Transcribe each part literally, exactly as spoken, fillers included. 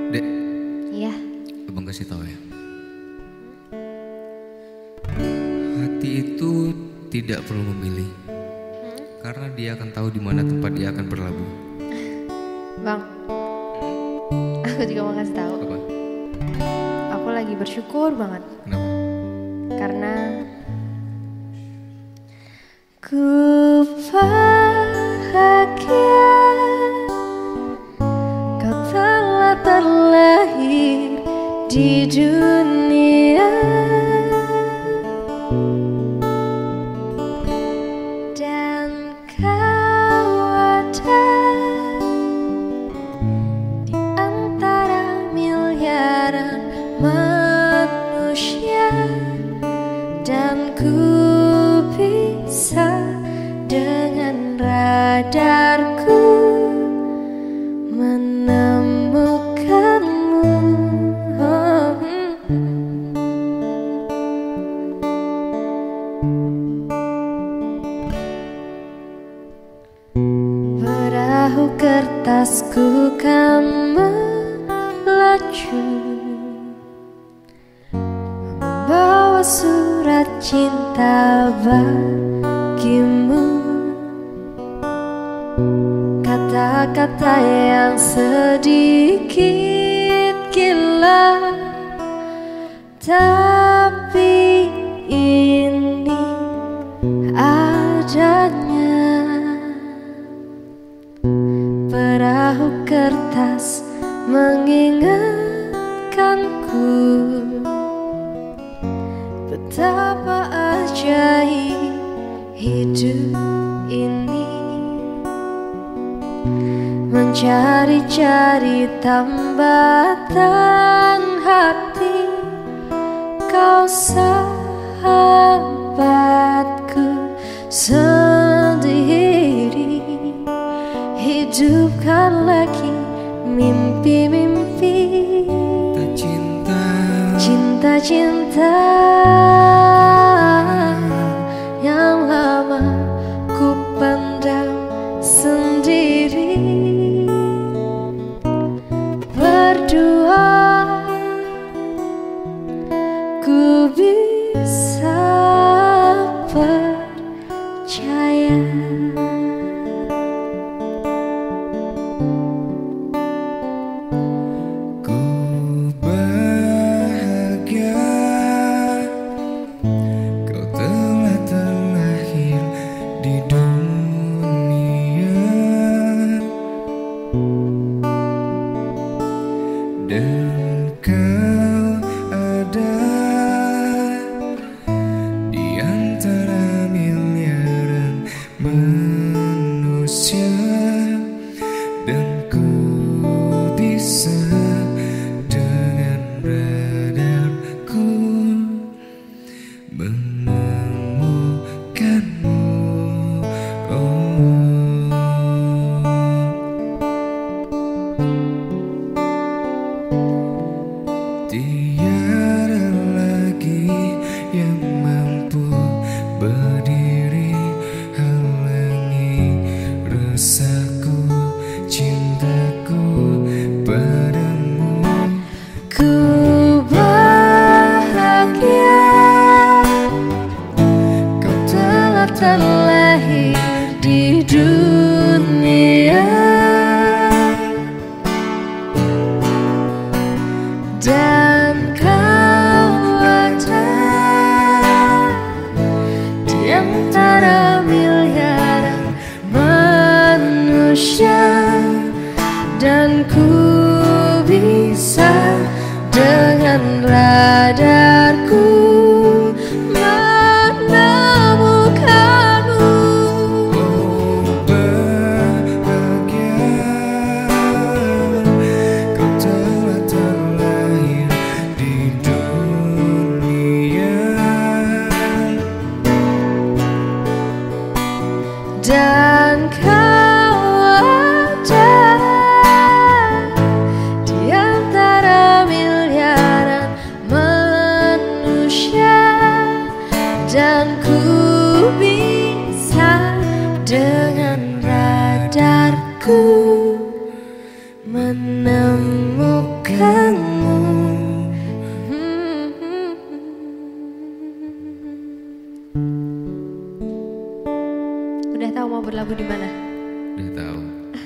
Dek, Iya. abang kasih tahu ya. Hati itu tidak perlu memilih, karena dia akan tahu di mana tempat dia akan berlabuh. Bang, aku juga mau kasih tahu. Apa? Aku lagi bersyukur banget Kenapa? karena ku bahagia kau telah terlahir di dunia, dan kau ada di antara miliaran manusia, dan ku bisa dengan radarku menemukanmu. Oh. Perahu kertasku kan melaju, membawa surat cinta bagimu. Kata-kata yang sedikit gila, tapi ini adanya. Perahu kertas mengingatkanku betapa ajaib hidup ini, mencari-cari tambatan hati. Kau sahabatku sendiri, hidupkan lagi mimpi-mimpi, Cinta, cinta-cinta yang lama ku pendam sendiri. Berdua ku bisa percaya. ku bahagia kau telah terlahir di dunia, dan kau ada di antara miliaran manusia, dan ku bisa dengan radarku menemukanmu. Oh. Tiada lagi yang mampu berdiri halangi rasaku, cintaku padamu. Ku bahagia kau telah terlahir di dunia, dan kau ada di antara miliaran manusia, dan ku bisa dengan radarku menemukanmu. Oh bahagia kau telah terlahir di dunia, dan kau ada di antara miliaran manusia, dan ku bisa dengan radarku menemukan mau berlabuh di mana? Udah tahu.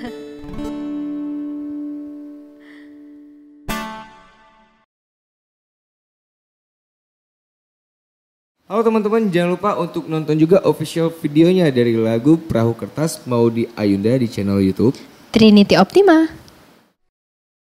Halo teman-teman, jangan lupa untuk nonton juga official videonya dari lagu Perahu Kertas mau di Ayunda di channel YouTube Trinity Optima.